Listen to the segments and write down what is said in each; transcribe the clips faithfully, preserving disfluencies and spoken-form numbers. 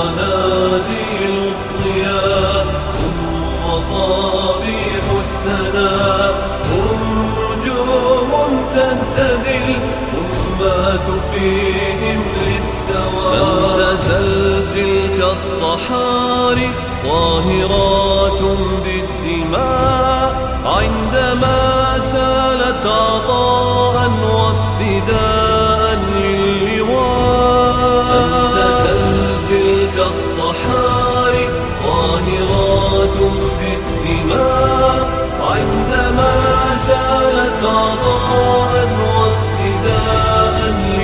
قناديل الضياء، هم مصابيح السناء، هم نجوم تهتدي الأمات فيهم للسواء. لم تزل تلك الصحاري طاهرات بالدماء عندما سالت عطاء وافتداء للواء. لم تزل تلك الصحاري طاهرات بالدماء عندما سالت عطاء وافتداء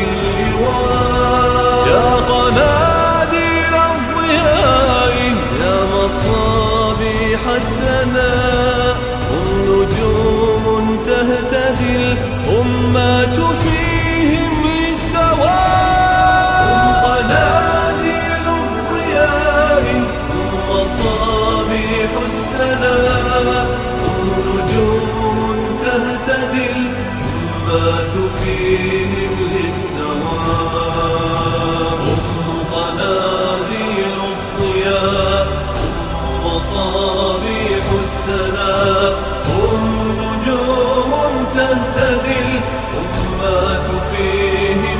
للواء. يا قناديل الضياء، يا مصابيح السناء، هم نجوم تهتدي الأمات فيهم للسواء. هم قناديل الضياء، هم مصابيح السناء، هم نجوم تهتدي الأمات فيهم للسواء. هم قناديل الضياء، هم مصابيح السناء، هم نجوم تهتدي الأمات فيهم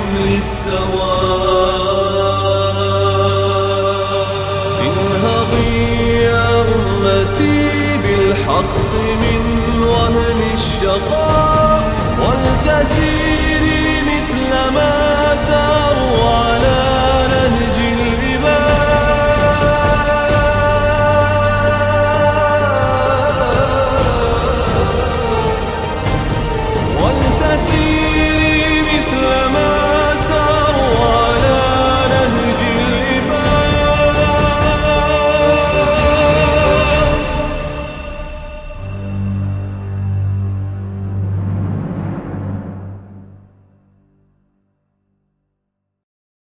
للسواء. انهضي يا أمتي بالحق من وهن الشقاء،